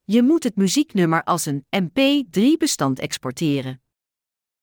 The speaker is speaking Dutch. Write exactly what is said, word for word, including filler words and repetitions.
Je moet het muzieknummer als een M P drie bestand exporteren.